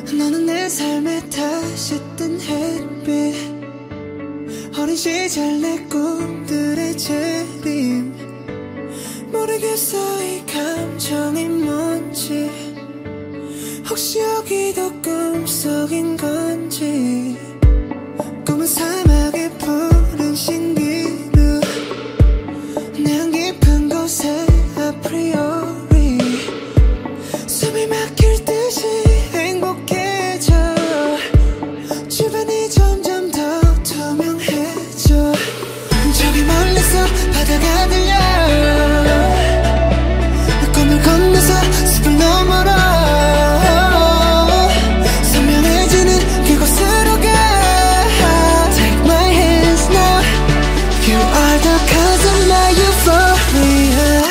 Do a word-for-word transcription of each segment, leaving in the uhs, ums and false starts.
너는 내 삶에 다시 뜬 햇빛, 어린 시절 내 꿈들의 재림. 모르겠어 이 감정이 뭔지, 혹시 여기도 꿈속인 건지. 꿈은 사막의 푸른 신비루, 내안 깊은 곳에 아프리오리 숨이 막힐 듯이 행복해져. 주변이 점점 더 투명해져. 저기 멀리서 바다가 들려, 꿈을 건너서 숲을 넘어라. 선명해지는 그곳으로 가. Take my hands now, you are the cause of my euphoria.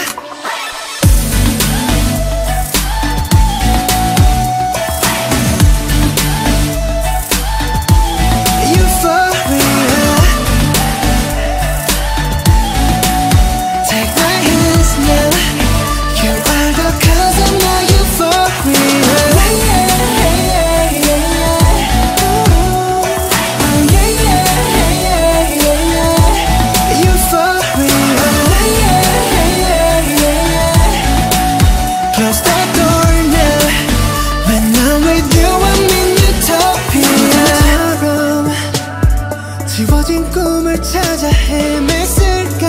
지워진 꿈을 찾아 헤맸을까.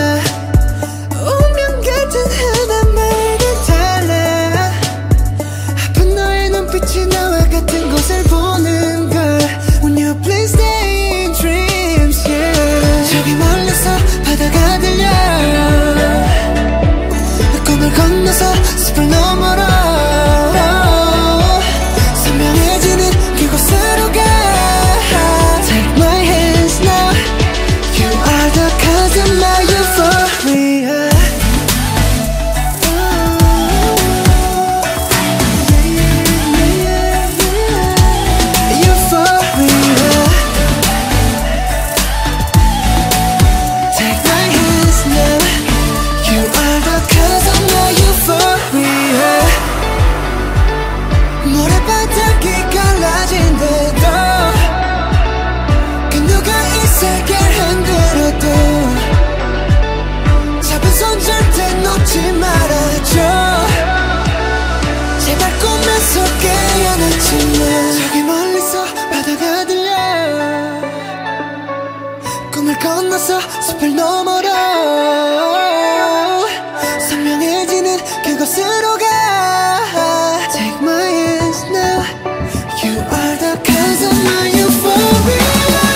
운명 같은 하나만을 달라. 아픈 너의 눈빛이 나와 같은 곳을 보는 걸. When you please stay in dreams, yeah. 저기 멀리서 바다가 들려, 꿈을 건너서 숲을 넘어라. 선명해지는 그곳으로 가. My euphoria. 저기 멀리서 바다가 들려, 꿈을 건너서 숲을 넘어라. 선명해지는 그곳으로 가. Take my hands now, you are the cause of my euphoria.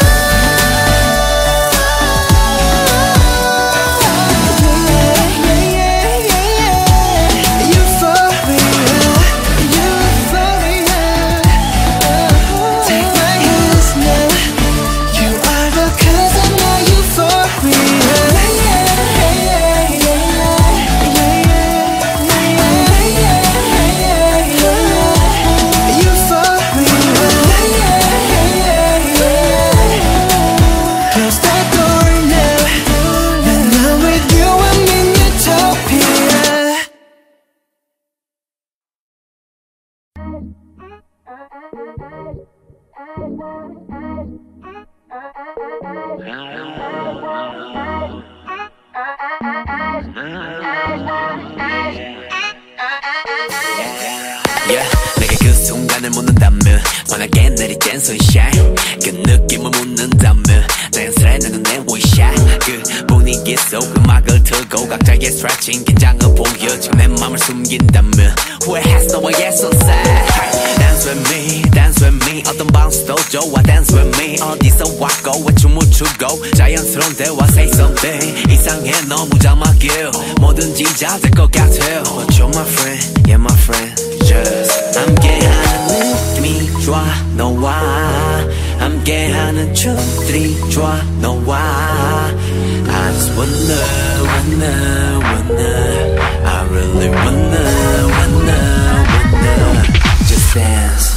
Yeah, 내가 그 순간을 묻는다면 환하게 내리쬐는 sunshine, 그 느낌을 묻는다면 자연스레 나는 내 원샷. 그 분위기 속 음악을 틀고 각자의 stretching 긴장을 보여주고 내 맘을 숨긴다면 후회했어 너와의 sunset. Dance with me, dance with me, 어떤 bounce도 좋아. Dance with me, 어디서 왔고 왜 춤을 추고 자연스러운 대화. Say something, 이상해 너무 자막이야. 뭐든지 잘 될 것 같아. But you're my friend, yeah my friend. Just 함께하는 느낌이 좋아 너와, 함께하는 춤들이 좋아 너와. I just wanna, wanna, wanna, I really wanna, wanna, wanna just dance.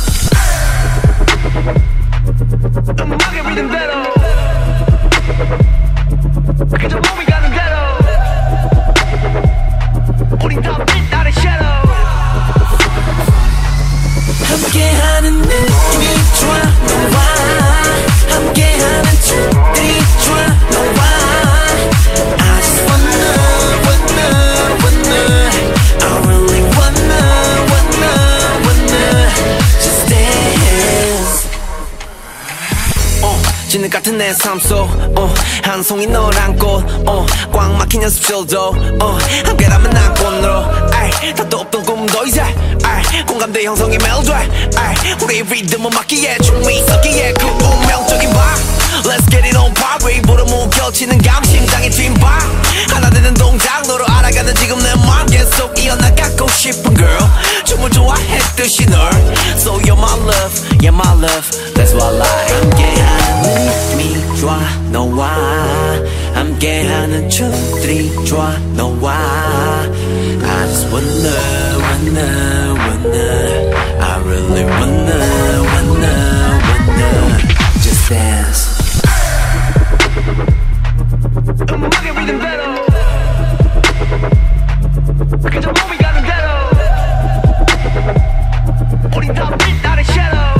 음악의 리듬대로 그저 몸이 가는 대로 우린 다 빛나는 shadow. 함께하는 같은 내 삶 속 어, 한 송이 널 안고 어, 꽉 막힌 연습실도 어, 함께라면 난 꽃으로 답도 없던 꿈도 이제 아이, 공감대 형성이 멜로디 우리의 리듬은 맞기에 춤이 섞기에 그 운명적인 밤 Let's get it on party 보러 무겨치는 감 심장의 뒷발 하나 되는 동작 너로 알아가는 지금 내 맘 계속 이어나가고 싶은 girl 춤을 좋아했듯이 널 So you're my love, yeah my love That's what I like 함께하는 느낌이 좋아 너와 함께하는 춤들이 좋아 너와 I just wanna wanna wanna I really wanna wanna wanna Just dance 음악의 리듬대로 그저 몸이 가는 대로 우린 다 빛나는 shadow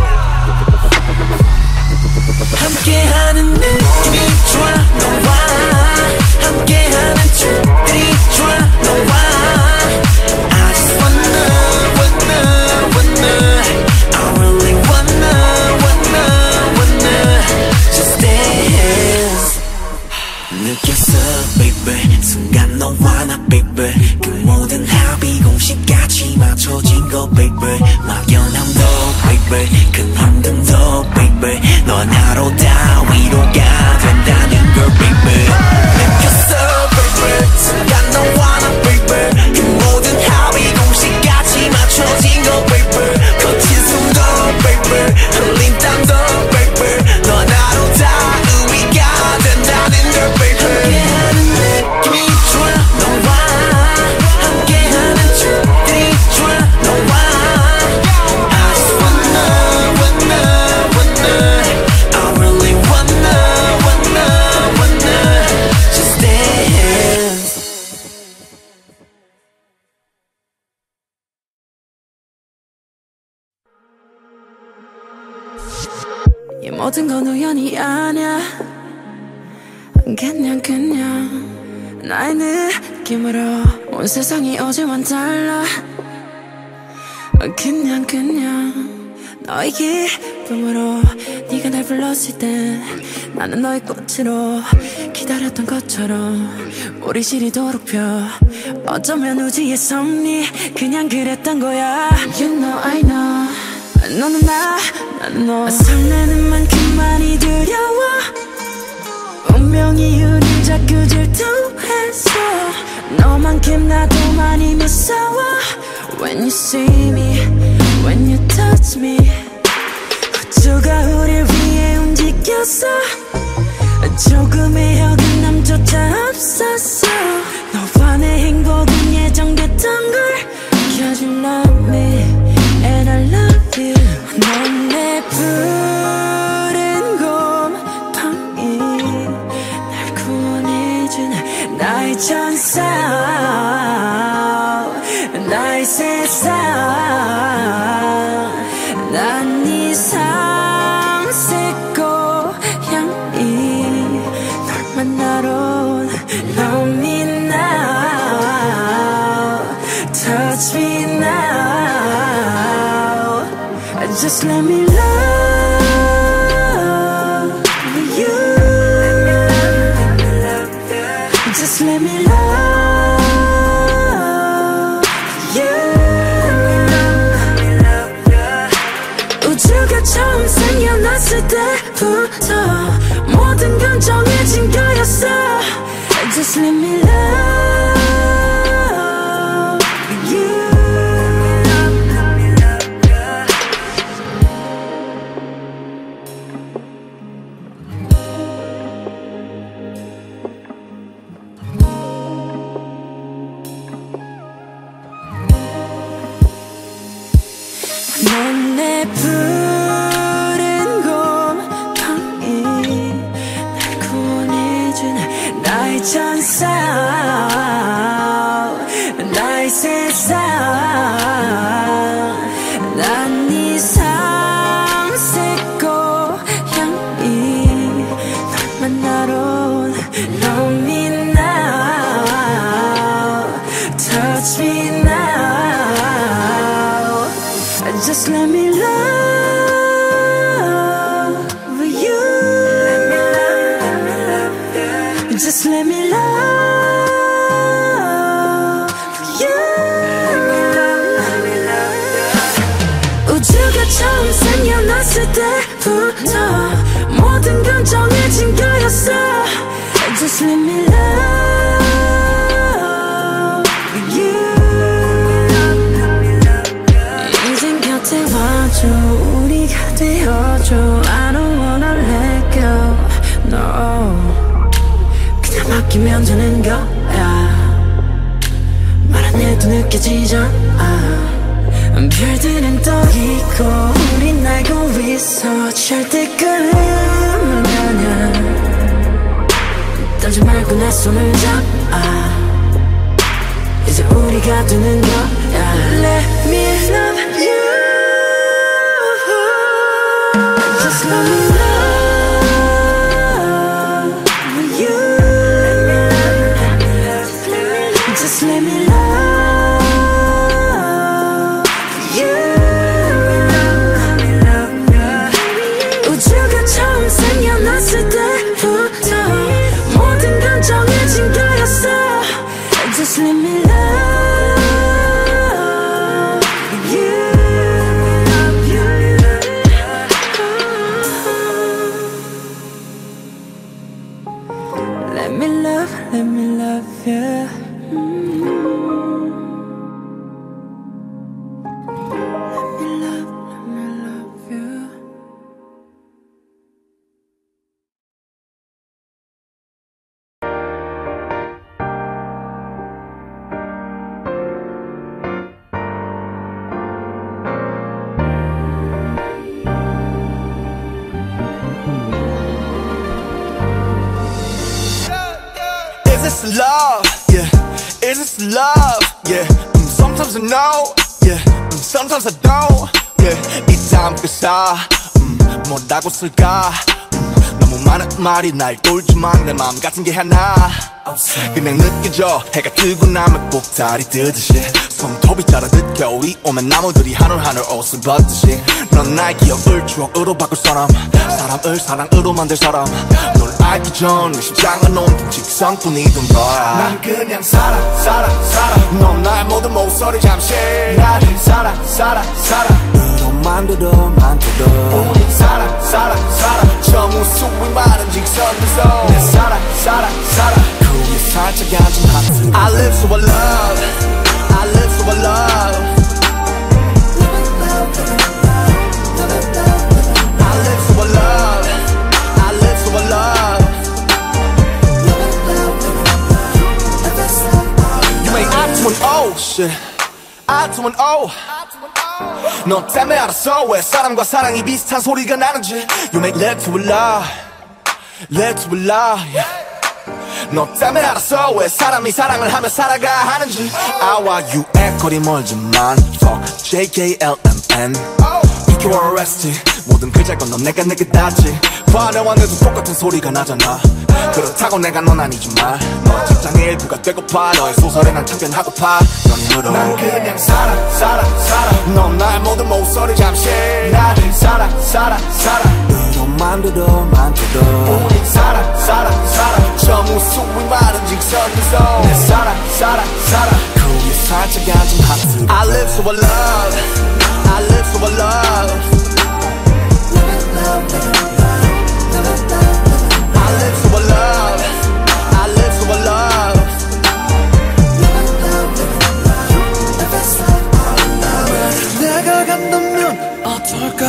함께하는 느낌이 좋아 너와 함께하는 춤들이 좋아 너와 I just wanna wanna wanna I really wanna wanna wanna Just dance 느꼈어 baby 순간 너와 나 baby 그 모든 합이 공식같이 맞춰진 거 baby 막연함도 baby 큰 힘듦도 baby 너 나로 다 위로가 된다는 걸 baby 느꼈어 baby 순간 너와 나 baby 그 모든 합이 공식같이 맞춰진 거 baby 거친 숨도 baby 흘린 땀도 baby 너 나로 다 의미가 된다는 걸 baby 함께하는 느낌이 좋아 너와 함께하는 춤들이 좋아 너와 I just wanna wanna wanna I really wanna wanna wanna Just dance 이 모든 건 우연이 아냐 그냥 그냥 나의 느낌으로 온 세상이 어제와는 달라 그냥 그냥 너의 기쁨으로 네가 날 불렀을 때 나는 너의 꽃으로 기다렸던 것처럼 우리 시리도록 펴 어쩌면 우주의 섭리 그냥 그랬던 거야 You know I know 너는 나 난 너 설레는 만큼 많이 두려워 운명이 우릴 자꾸 질투해서 너만큼 나도 많이 무서워 When you see me, when you touch me 우주가 우릴 위해 움직였어 조금의 어긋남조차 없었어 너와 내 행복은 예정됐던 걸 Cause you love me and I love you 넌 내 푸른 곰팡이 날 구원해준 나의 천사 나의 세상 난 네 삼색 고향이 널 만나러 온 Love me now Touch me now Just let me love you Just let me love you 우주가 처음 생겨났을 때부터 모든 건 정해진 거였어 Just let me love you 넌 내 푸른 곰팡이 날 구원해준 나의 천사 나의 세상 난 네 삼색 고향이 널 만나러 온 Love me now Touch me now Just let me love you. Let me love Just let me love you. 인생 곁에 와줘 우리가 되어줘 I don't wanna let go No 그냥 맡기면 되는 거야 말 안 해도 느껴지잖아 별들은 떠 있고 우린 알고 있어 절대 끝은 아냐 떨지 말고 내 손을 잡아 이제 우리가 되는 거야 Let me love you Just let me love you Just let me love you 우주가 처음 생겨났을 때부터 모든 건 정해진 거였어 Just let me love you Let me love, let me love you Is this love? Yeah. Is this love? Yeah. Mm, sometimes I know. Yeah. Mm, sometimes I don't. Yeah. 이 다음 그사 음, 뭐라고 쓸까? 음, 너무 많은 말이 날 돌지만 내 마음 같은 게 하나 그냥 느껴져 해가 뜨고 나면 꼭다리 뜨듯이 손톱이 자라듯 겨울이 오면 나무들이 하늘 하늘 옷을 벗듯이 넌 나의 기억을 추억으로 바꿀 사람 사람을 사랑으로 만들 사람 널 알기 전 의심장은 온통 직성뿐이던 거야 난 그냥 살아 살아 살아 넌 나의 모든 목소리 잠시 나를 살아 살아 살아 으로만 들어 만들어 우리 살아 살아 살아 저 무수히 많은 직선에서 내 살아 살아 살아 그 위에 살짝 앉은 하트 I live so I love I live so I love I live so I love I live so I love You make I to an O shit I to an O 너 때문에 알았어 왜 사람과 사랑이 비슷한 소리가 나는지 You make love to a love Love to a love yeah. 너 때문에 알았어 왜 사람이 사랑을 하며 살아가 하는지 I와 U의 거리 멀지만 Fuck J K L M N You're arrested 모든 글자를 건너 내가 내게 닿지 화려한 애도 똑같은 소리가 나잖아 그렇다고 내가 넌 아니지만 너의 직장의 일부가 되고파 너의 소설에 난 참견하고파 연으로 난 그냥 살아 살아 살아 넌 나의 모든 목소리 잠시 나를 살아 살아 살아 으로만 들어 만들어 우리 살아 살아 살아 저 무수히 많은 직선에서 내 살아 살아 살아 그 위에 살짝 앉은 하트 I live so I love I live so I love I live so I love I live so I love 내가 간다면 어떨까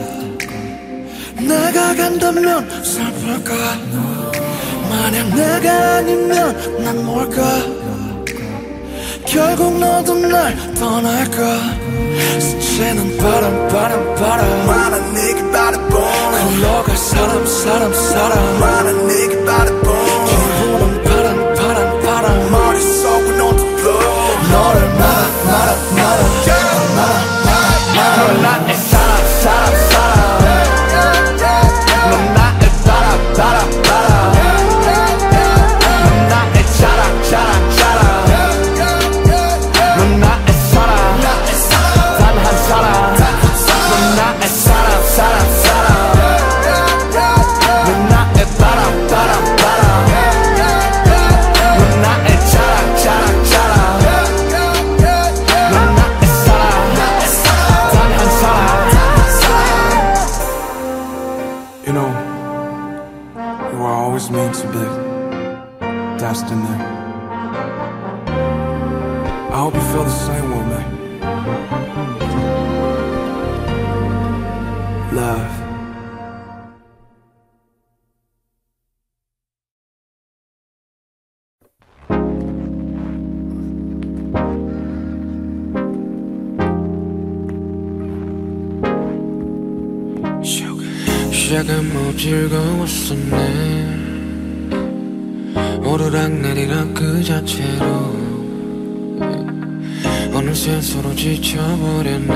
내가 간다면 슬플까 만약 내가 아니면 난 뭘까 결국 너도 날 떠날까 스치는 바람 바람 바람 많은 네게 바라본 흘러갈 사람 사람 사람 많은 네게 바라본 기분은 바람 바람 바람 머릿속은 온통 너를 말아 말아 말아 말아 말아 넌 나의 사람 사람 사람 넌 나의 바람 바람 바람 넌 나의 자랑 자랑 자랑 넌 나의 사랑 단 한 사람 넌 나의 사랑 사랑 사랑 넌 나의 바람 바람 바람 you feel the same way, man. Love. 시작은 뭐 즐거웠었네. 오르락내리락 그 자체로 어느새 서로 지쳐버렸네.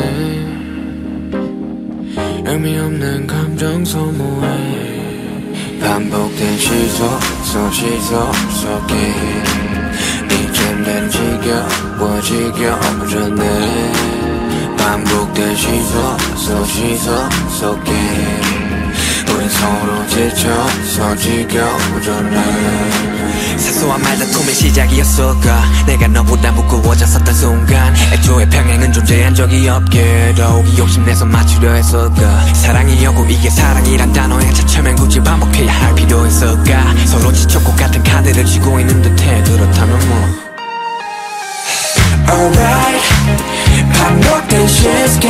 의미 없는 감정 소모해. 반복된 시속 속 시속 속에 이젠 난 지겨워 지겨워졌네. 반복된 시속 속 시속 속에 우린 서로 지쳐서 지겨워졌네. 사소한 말다툼의 시작이었을까. 내가 너보다 무거워졌었던 순간 애초에 평행은 존재한 적이 없게 더욱이 욕심내서 맞추려 했을까. 사랑이었고 이게 사랑이란 단어에 차츰엔 굳이 반복해야 할 필요 있을까. 서로 지쳤고 같은 카드를 쥐고 있는 듯해. 그렇다면 뭐 Alright, 반복된 시스템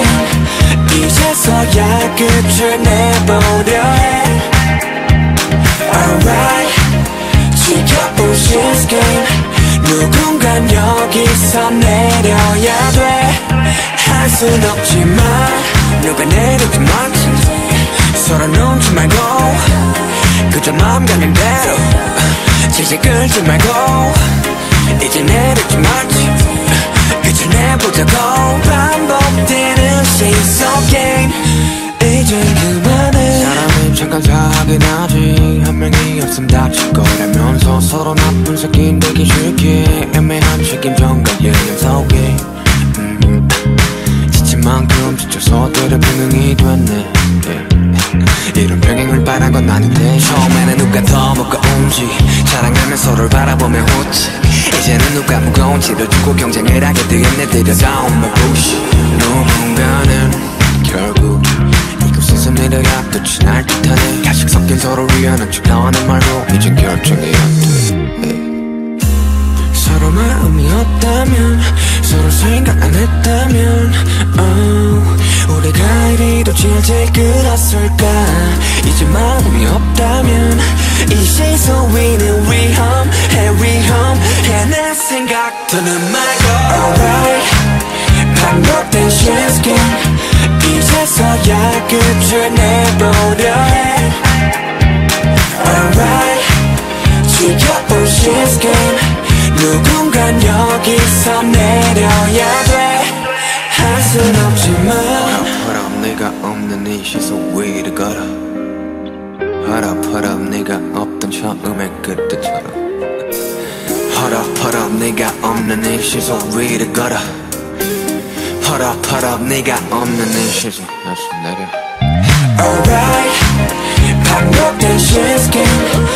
이제서야 끝을 내보려 해. Alright, 지켜본 시스템 누군간 여기서 내려야 돼. 할 순 없지만 누가 내리든 말든 서로 눈치 말고 그저 마음 가는 대로 질질 끌지 말고 이제 내리지 말지 그저 내보자고. 반복되는 시속 게임 이제 그만해. 사람은 잠깐 사긴 하지. 한 명이 없음 다칠 거라면서 서로 나쁜 새끼 되기 싫게 애매한 책임전과 예념 속에 음, 지친 만큼 지쳐서 때려 평행이 됐네. yeah. 이런 평행을 바란 건 아닌데. 처음에는 누가 더 무거운지 자랑하며 서로를 바라보며 웃지. 이제는 누가 무거운지를 두고 경쟁을 하게 되었네. 들여다온 말 부시. 누군가는 결국 이곳에서 내려야 끝이 날 듯하네. 가식 섞인 서로 위하는 척 나와는 말로 이젠 결정해야 돼. 서로 마음이 없다면 서로 생각 안 했다면 oh, 우리가 이리도 질질 끌었을까. 이제 마음이 없다면 이 시속 위는 위험해 위험해. 내 생각 더는 말고 Alright, 반복된 시스템 이제서야 끝을 내보려 해. Alright, 지켜본 시스템 누군간 여기서 내려야 돼. 할 순 없지만 Hold up, 네가 없는 이 시속 위를 걸어. Hold up, hold up, 네가 없던 처음의 그때처럼. Hold up, hold up, 네가 없는 이 시속 위를 걸어. Hold up, hold up, 네가 없는 이 시속 다시 내려. Alright, 반복된 시스템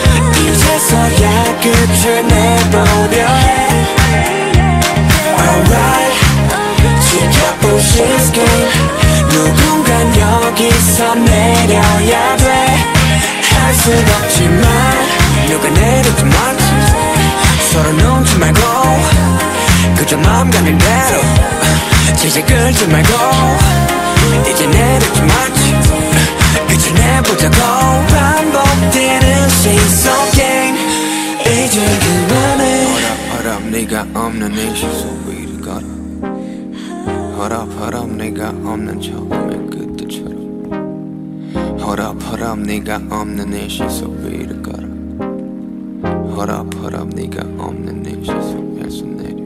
이제서야 끝을 내보려 해. Alright, 지켜본 시스템 누군간 여기서 내려야 돼. 할 순 없지만 누가 내리든 말든 서로 눈치 말고 그저 마음 가는 대로 질질 끌지 말고 이제 내리지 말지 그저 내보자고. 반복되는 시속 게임 이제 그만해. Hold up, hold up, 네가 없는 이 시속 위를 걸어. Hold up, hold up, 네가 없는 처음의 그때처럼. Hold up, hold up, 네가 없는 이 시속 위를 걸어. Hold up, hold up, 네가 없는 이 시속에서 내려.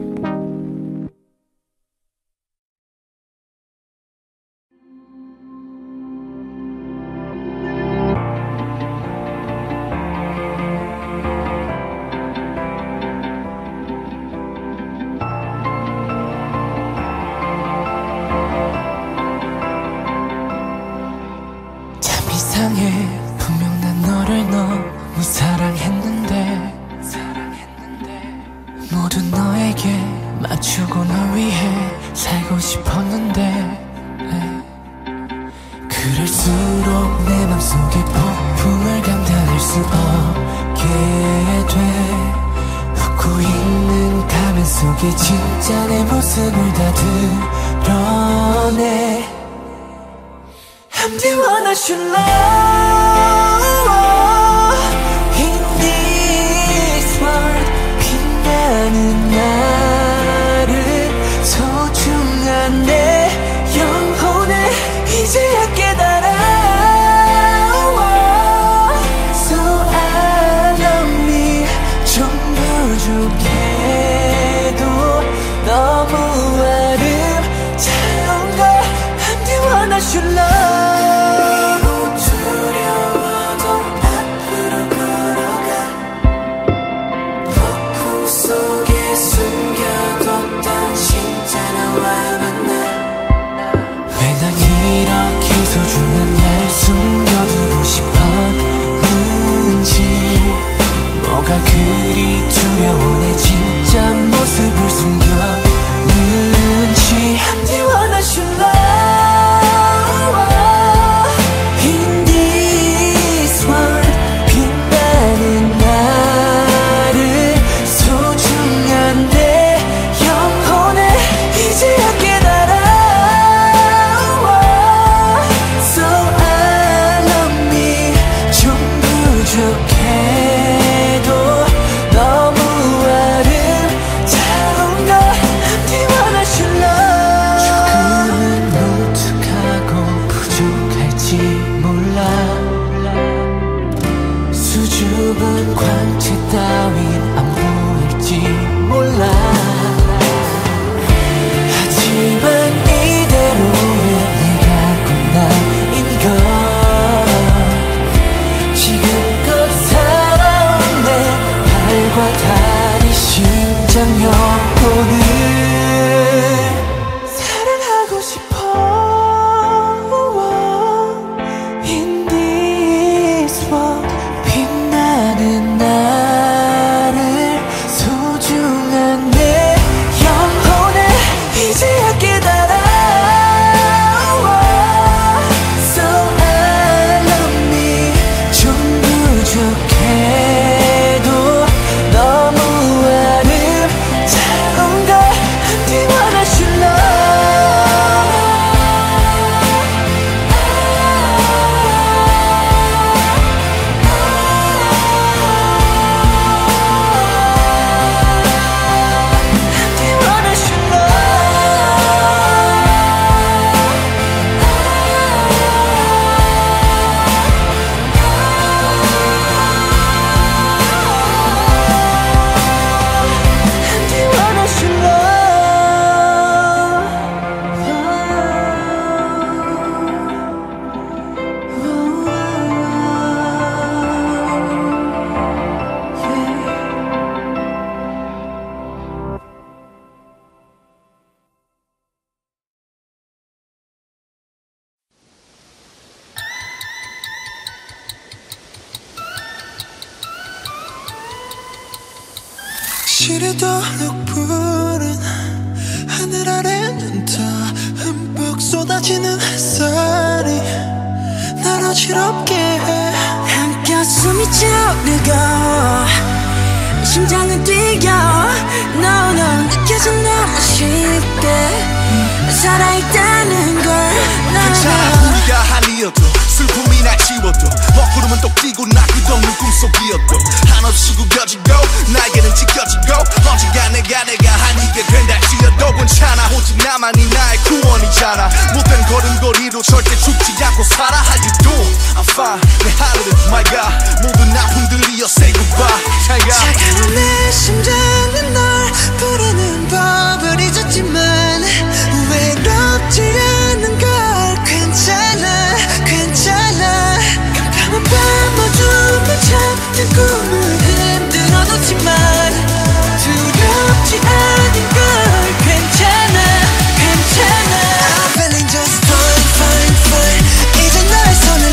참 이상해. 분명 난 너를 너무 사랑했는데 모두 너에게 맞추고 널 위해 살고 싶었는데 그럴수록 내 맘속에 폭풍을 감당할 수 없게 돼. 웃고 있는 가면 가면 속에 진짜 내 모습을 다 드러내 I'm the one I should love in this world 빛나는 나를 소중한 내 영혼을 이제야 깨달아 So I love me 좀 부족해도 너무 아름다운 걸 I'm the one I should love 소중한 날 숨겨두고 싶었는지 뭐가 그리 두려워 내 진짜 모습을 숨겼는지 I'm the one I should love in this world 빛나는 나를 소중한 내 영혼을 이제야 깨달아 부족해도 너무 아름다운 걸 I'm the one I should love 조금은 무뚝하고 부족할지 몰라 수줍은 광채 따윈 안 보일지 몰라 하지만 이대로의 내가 고난인 걸 과 다리 심장 영혼을 사랑하고 싶어 In this world 빛나는 나를 소중한 내 영혼을 이제야 깨달아 So I love me 좀 부족해 너무 아름다운 걸 I'm the one I should 시리도록 푸른 하늘 아래는 더 흠뻑 쏟아지는 햇살이 날 어지럽게 해 한껏 숨이 차오르고 심장은 뛰어 No no 느껴져 너무 쉽게 살아있다는 걸 괜찮아 우리가 아니어도 슬픔이 날 지워도 먹구름은 또 끼고 나 끝없는 꿈속이었도 한없이 구겨지고 날개는 찢겨지고 언젠가 내가 내가 아니게 된다 지어도 괜찮아 오직 나만이 나의 구원이잖아 못된 걸음걸이로 절대 죽지 않고 살아 How you doing? I'm fine 내 하늘은 my God 모든 아픔들이여 say goodbye 차가운 내 심장은 널 부르는 법을 잊었지만 외롭지 않는 걸 괜찮아 괜찮아 깜깜한 밤 어둠을 잡는 꿈을 흔들어놓지만 두렵지 않은 걸 괜찮아 괜찮아 I'm feeling just fine fine fine 이제 나의 손을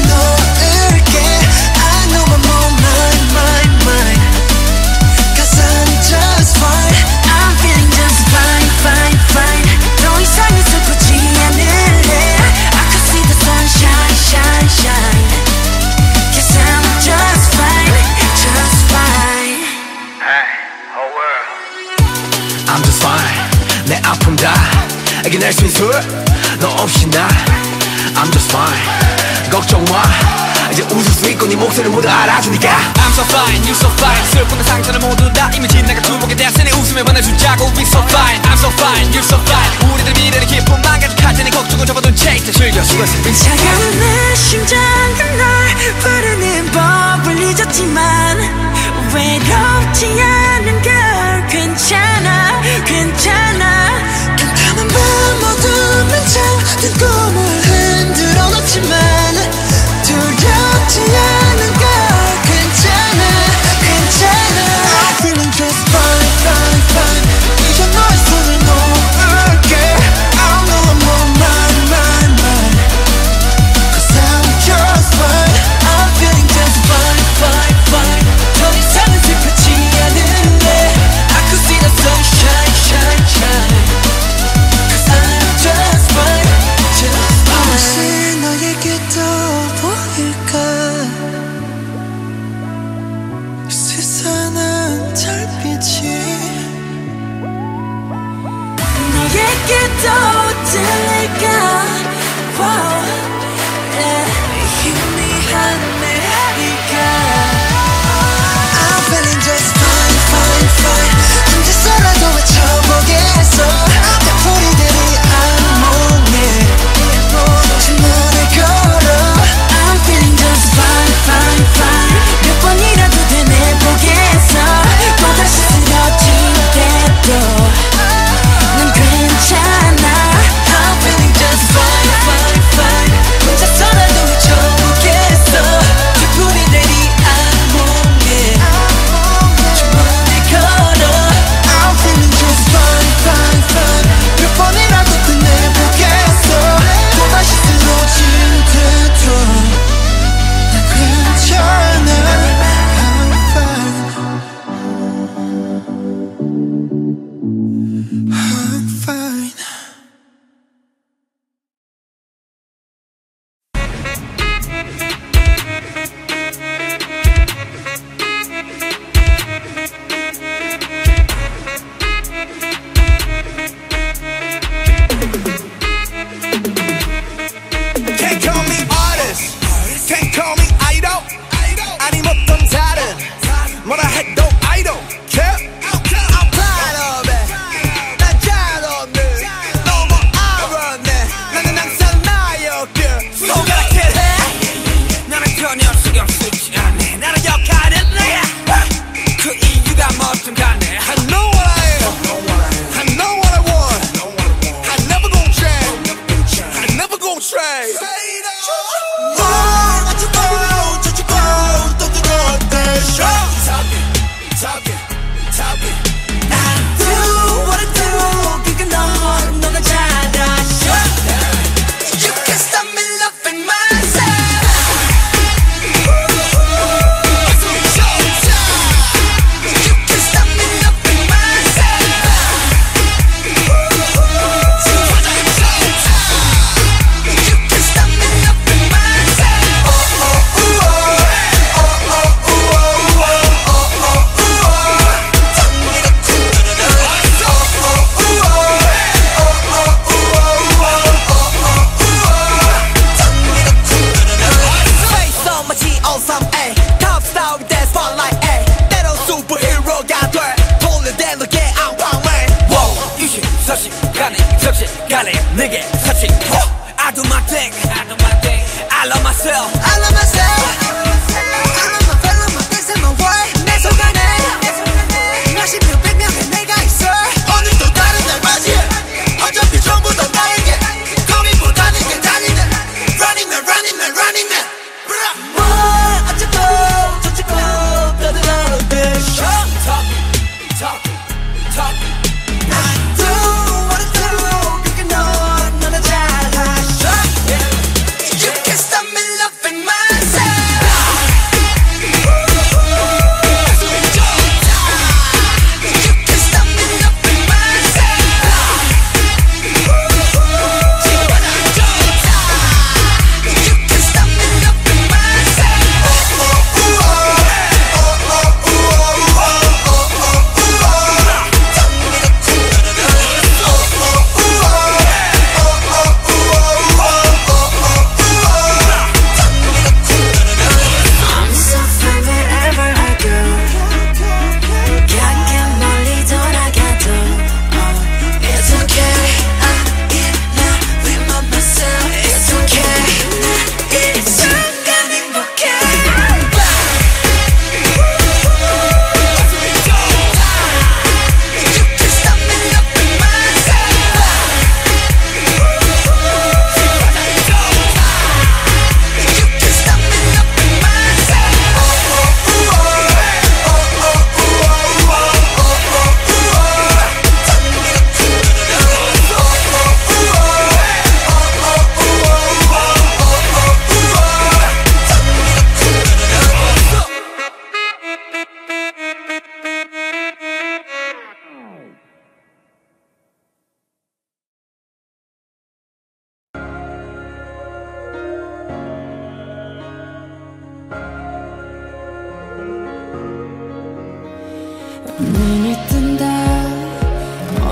놓을게 I know I'm on mine mine mine 가사는 잘 이겨낼 수 있어 너 없이 나 I'm just fine 걱정 마 이제 웃을 수 있고 네 목소리를 모두 알아주니까 I'm so fine, you so fine 슬픔과 상처를 모두 다 이미 지나가 두목에 대하으니 웃음에 반해주자고 We so fine, I'm so fine, you so fine 우리들 미래를 기쁨만 가득할 테니 걱정을 접어둔 채 이제 즐겨 수고했어 차가운 내 심장은 널 부르는 법을 잊었지만 외롭지 않은 걸 괜찮아 괜찮아 깜깜한 밤 어둠은 잠든 꿈을 흔들어 놓지만 두렵지 않은 걸 괜찮아 괜찮아 I'm feeling just fine fine fine 이제 너의 손을 놓을게 I know I'm on mine mine mine Cause I'm just fine I'm feeling just fine fine fine 더 이상은 슬프지 않을래 I could see the sunshine shine shine Cause I'm just fine just fine 혹시 너에게 또 보일까 세상은 달빛이 너에게 또 들릴까 wow, yeah. 희미한 내 하리가 I'm feeling just fine fine fine 혼자서라도 외쳐보겠어 내 소리들이 악몽에 주문을 걸어 I'm feeling just fine fine fine 몇 번이라도 되뇌보겠어 또다시 쓰러질 때도 난 괜찮아 I'm feeling just fine fine fine 혼자서라도 외쳐보겠어 뒷불이 내리 악몽에 주문을 걸어 I'm feeling just fine fine fine 몇 번이라도 되뇌보겠어 또다시 쓰러질 때도 난 괜찮아 I'm fine I'm fine Can't call me artist Can't call me idol 아님 어떤 다른 뭐라 해도 I don't care I'm proud of it 난 잘 없네 너무 알았네 나는 항상 나였길 손가락질 해 나는 전혀 신경 쓰지 않네 나는 역할은 내야 그 이유가 뭐든 간에 I know what I am I know what I want I never gon' change I never gon' trade 뭘 어쩌고 저쩌고 또 들어올때 Talking, talking I do what I do 그게 넌 너가 잘 아셔 You can't stop me loving myself You can't stop me loving myself You can't stop me loving myself Oh oh ooh oh Oh oh ooh oh oh Oh oh ooh oh tongue Oh oh ooh oh Oh oh ooh oh Oh oh ooh oh Face on my G on some A Top star with that spotlight A 때론 슈퍼히어로가 돼 돌려대 너의 안방맨 Wow 유심 서식간에 접시간에 내게 터치 I do my thing I do my thing I love myself I love myself I love my fellow my things and my world 내 손 안에 몇십 명 백 명의 내가 있어 오늘도 다른 날 맞이해 어차피 전부 다 나에게 고민보다는 게 달리네 Running man running man running man 뭘 어쩌고 저쩌고 떠들어올 때 Talking talking talking I do what I do 그게 넌 너나 잘 아셔 You can't stop me loving myself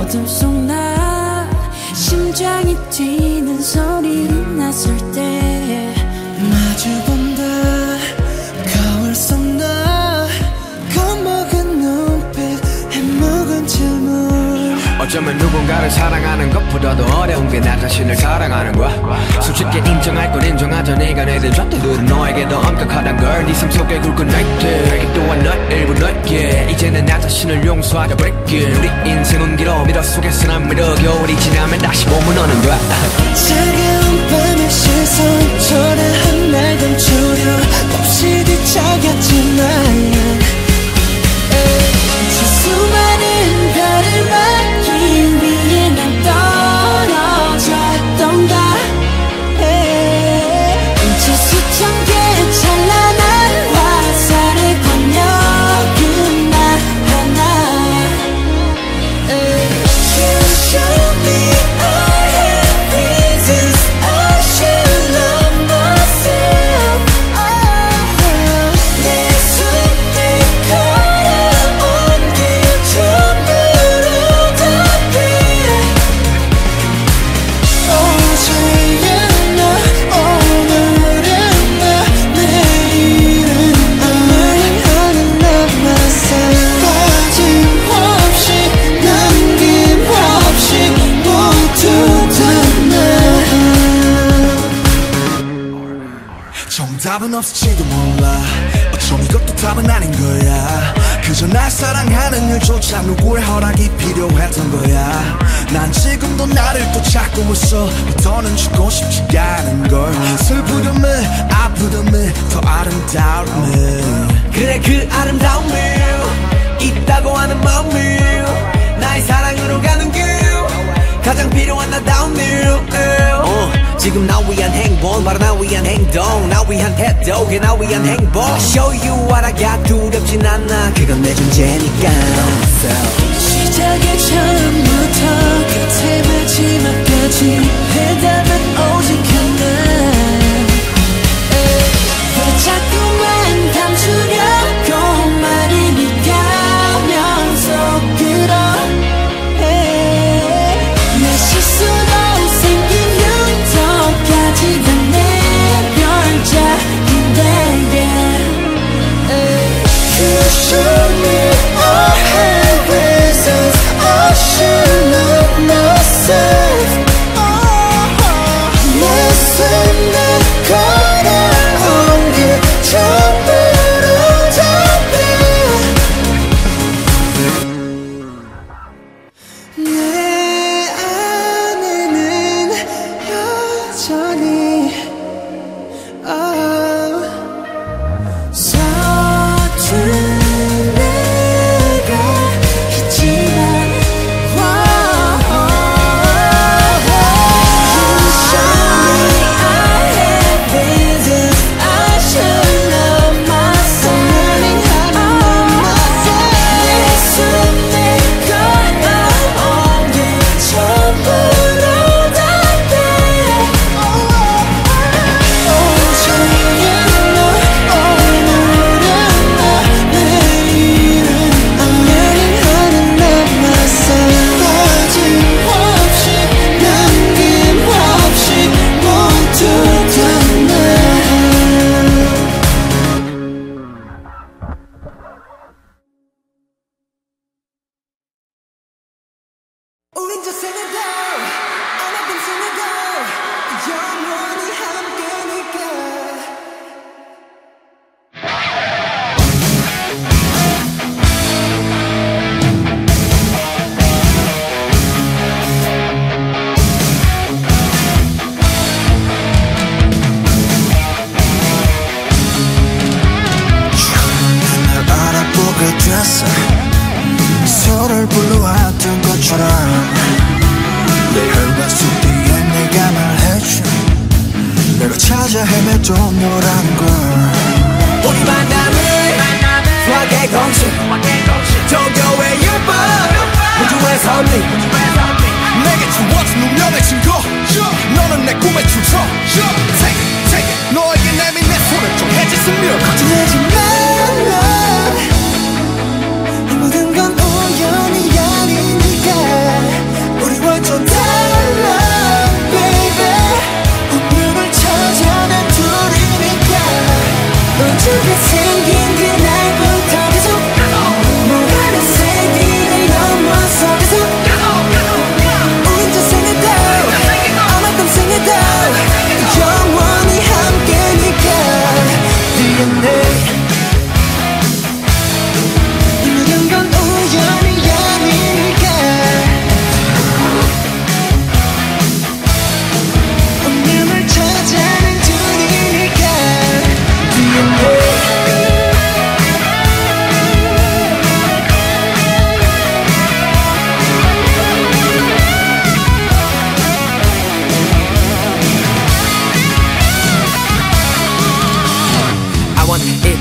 어둠 속 나 심장이 뛰는 소리 났을 때 마주본다 거울 속 나 겁먹은 눈빛 해먹은 질문 어쩌면 누군가를 사랑하는 것보다도 어려운 게 나 자신을 사랑하는 거야. 솔직히 인정할 걸 인정하자. 네가 내든 잣대들은 너에게 더 엄격하단 걸. 네 삶 속에 굵은 나이트 이게 또한 너의 일부 너에게 이제는 나 자신을 용서하자 break. 우리 인생은 길어 미러 속에서 난 미러 겨울이 지나면 다시 봄은 오는 거야. 차가운 밤의 시선 초라한 날 감추려 없이 뒤척였지만 저 수많은 별을 막기 위해 난 떨어졌던가. 저 수천 개의 찬란한 화살의 권력은 나 하나. You show me I have reasons I should love myself. 내 손에 걸어온 길 전부로 답해. 어제야 나 오늘은 나 내일은 I'm learning how to love myself. 빠짐없이 남김없이 모두 다 나. 정답은 없을지도 몰라. 어쩜 이것도 답은 아닌 거야. 그저 날 사랑하는 일조차 누구의 허락이 필요했던 거야. 난 지금도 나를 또 찾고 있어. 더는 죽고 싶지 않은 걸. 슬프듬을 아프듬을 더 아름다움을. 그래 그 아름다움을 있다고 하는 마음을 나의 사랑으로 가는 길 가장 필요한 나다운 일. 어, 지금 나 위한 행복 바로 나 위한 행동 나 위한 태도 그게 나 위한 행복. I show you what I got 두렵진 않아 그건 내 존재니까. 시작의 처음부터 끝의 마지막까지 해답은 오직 하나. 왜 자꾸만 감추려고 말이 네가 속 끌어. 내 실수로 생긴 흉터까지 다 내 별자인데. You show me I have reasons I should love myself. 내 손에 걸어온 길 전부로 답해. 내 안에는 여전히 oh, 서툰 내가 있지만 You show me I have reasons I should love myself. Learning how to love myself. 내 손에 걸어온 길 전부로 답해. 어제야 너 오늘은 나 내일은 I'm learning how to love myself. 빠짐없이 남김없이 모두 다 나. 우린 저 생각도 안 했던 생각도 영원히 함께니까. 날 알아보게 됐어. 서로를 불러왔던 것처럼 내 혈관 속 뒤에 내가 말해줘. 내가 찾아 헤매도 너라는 걸. 우리 만남은 수학의 공식 종교의 율법 우주의 섭리 내게 주어진 운명의 증거. 너는 내 꿈의 주석. Take it, take it. 너에게 내민 내 손을 좀 해줬으면. 걱정하지 마. 이 모든 건 우연이 아니니까.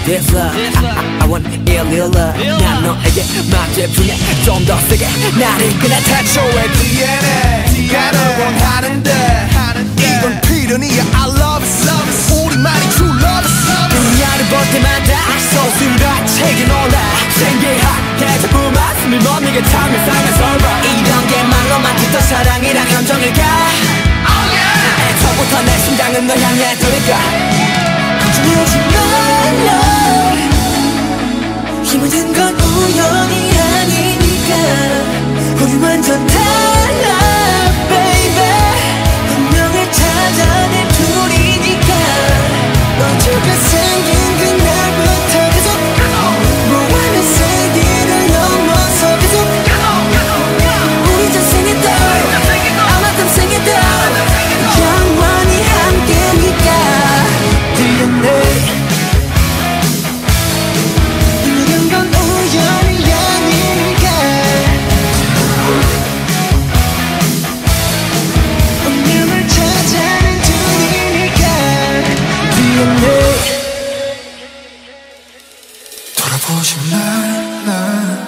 this love I, I want ill ill love 난 너에게 맞제품에 좀 더 세게 나를 그냥 태초에 디엔에이 널 원하는데 이건 필연이야 I love it 우리만이 true love it 그녀를 볼 때마다 소스라치게 놀라 신기하게 자꾸 말씀을 못 내게 참을 상해서 이런 게 말로만 듣던 사랑이란 감정일까 oh yeah. 애초부터 내 심장은 널 향해 두니까 걱정하지 말라 이 모든 건 우연이 아니니까 우리 완전 달라 baby 운명을 찾아낸 둘이니까 너주가 생긴 그날부터 계속 무한한 세계를 넘어서 계속 우리 전생에도 아마도 생에도 영원히 함께니까 디엔에이 돌아보지 말라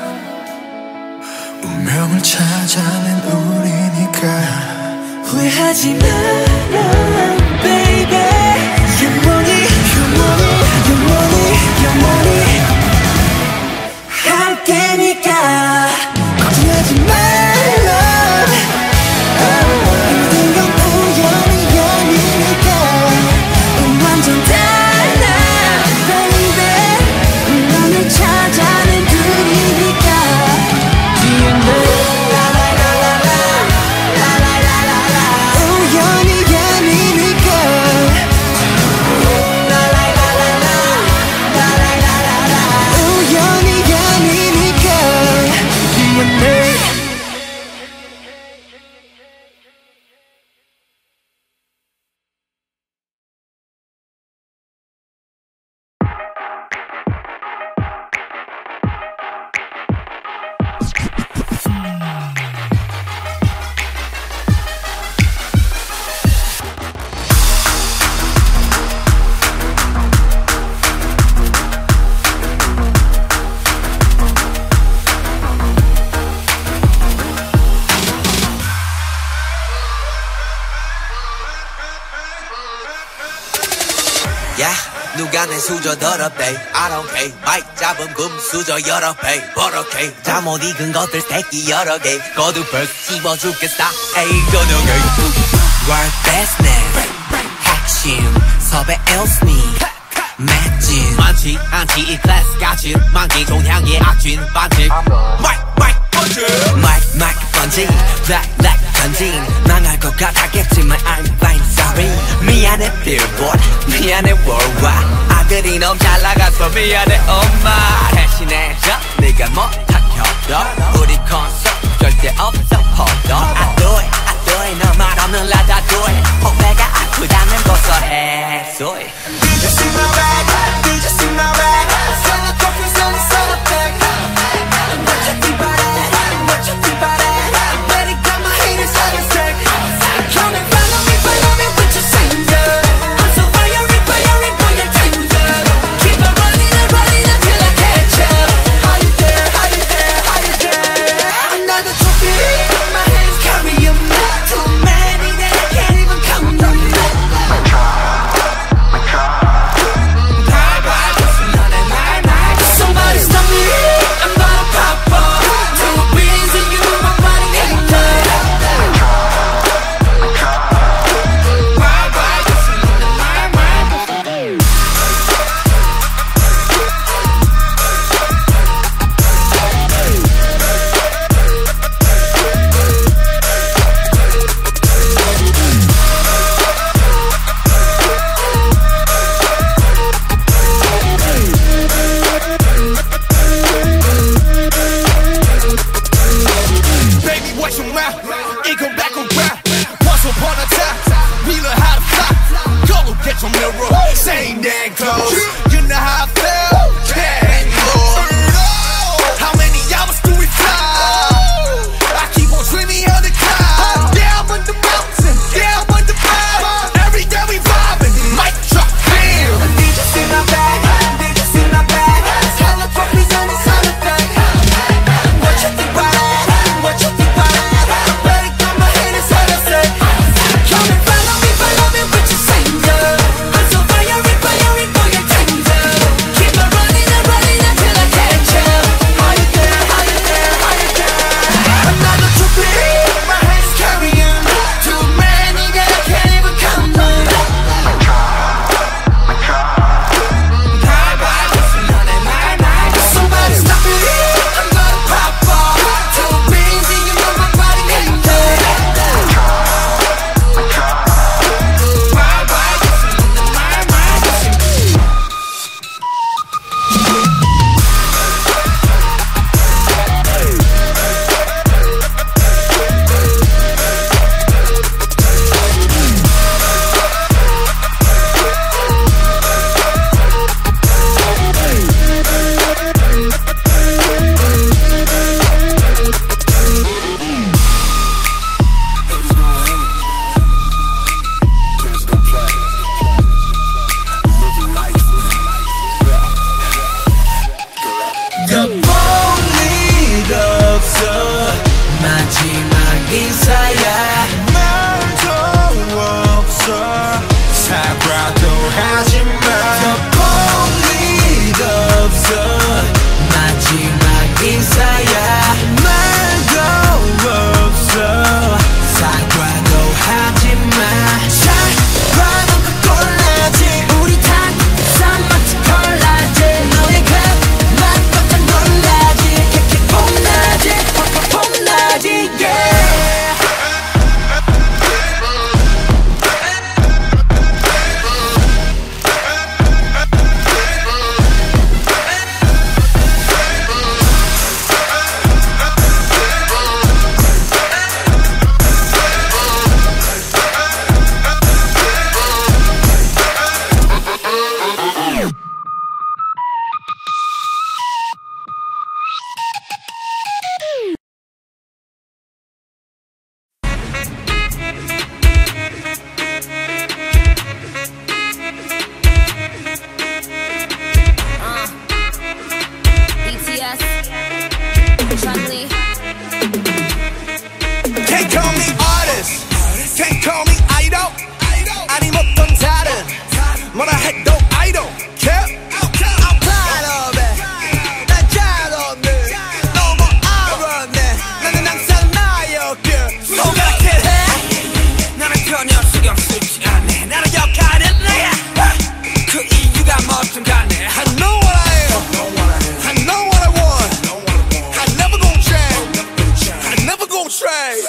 운명을 찾아낸 우리니까 후회하지 마라 baby 영원히 영원히 영원히 영원히 함께니까 걱정하지 말라 모든 건 우연이 아니니까 완전 달라 baby 너를 찾아낸 둘이니까 우연이 아니니까 우연이 아니니까 디엔에이 야 누가 내 수저 더럽대 I don't pay 마이크 잡은 금수저 여러 배 버럭해 잠못 익은 것들 새끼 여러 개 거두벌 씹어 죽겠다 에이 거너게 World best name 핵심 섭외 엘스니 맷진 많지 않지 이 클래스 가진 만기 종향의 악진 반칙 마이크 마이크 번지 마이크 마이크 번지 블랙 블랙 던진 망할 것 같았겠지만 I'm fine sorry 미안해 billboard 미안해 worldwide 아들이 너무 잘 나가서 미안해 엄마 대신해줘 네가 못한 협력 우리 콘서트 절대 없어 hold on I do it I do it 너 말 없는 라다 do it 호배가 아프다면 고소해 소리 Did you see my bag? Did you see my bag? Sell a coffee, sell a, sell a bag What you think about it? What you think about it? Better got my haters on the track Come and follow me, follow me with your singer I'm so fiery, fiery, boy, you're tender Keep on running and running until I catch up How you there, how you there, how you there Another trophy, my hands carry a medal can call me idol 아님 어떤 다른 뭐라 해도 I don't care I'm proud of it 난 잘 없네 너무 알았네 나는 항상 나였길 소각해 나는 전혀 신경 쓰지 않네 나는 역할은 내야 그 이유가 뭐든 간에 I know what I am I know what I want I never gon' change I never gon' trade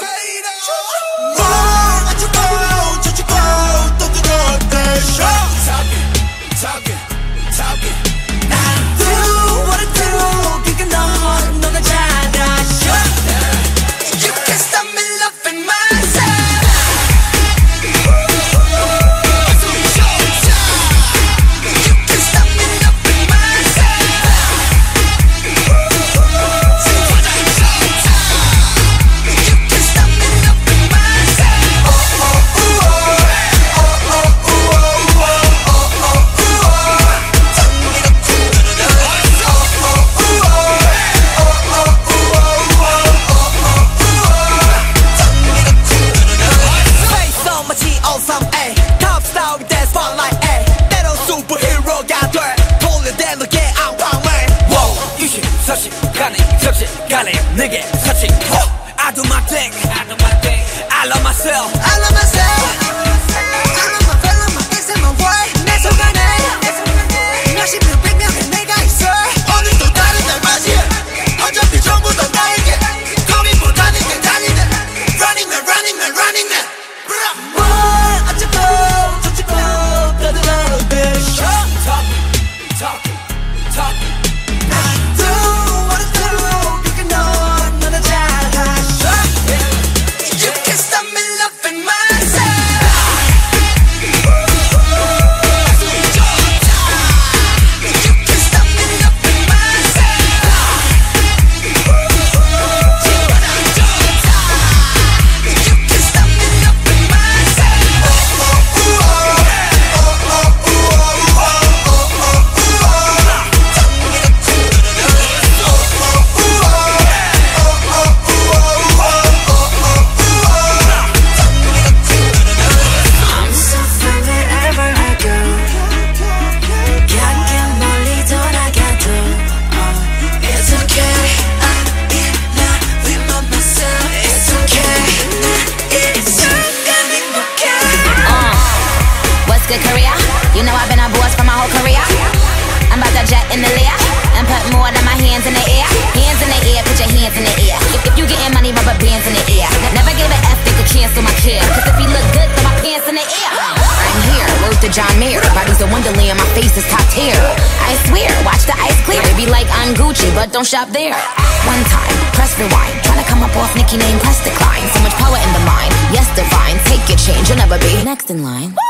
가네 내게 사치 I do my thing I do my thing I love myself I love myself I love my feel my things and my way 내 손 안에 몇십 명 백 명의 내가 있어 오늘도 다른 날 맞이 어차피 전부 다 나에게 고민보다는 게 달리네 Running man running man running man 뭘 어쩌고 저쩌고 다들 알아대 Talking talking talking Good career, you know I've been a boss for my whole career. I'm about to jet in the layer and put more than my hands in the air. Hands in the air, put your hands in the air. If, if you getting money, rubber bands in the air. Never give an F, they could cancel my care. Cause if you look good, throw my pants in the air. I'm here, word to John Mayer. Body's a wonderland, my face is top tier. I swear, watch the ice clear. It be like I'm Gucci, but don't shop there. One time, press rewind. Tryna come up off Nicki name, press decline. So much power in the mind, yes divine. Take your change, you'll never be next in line.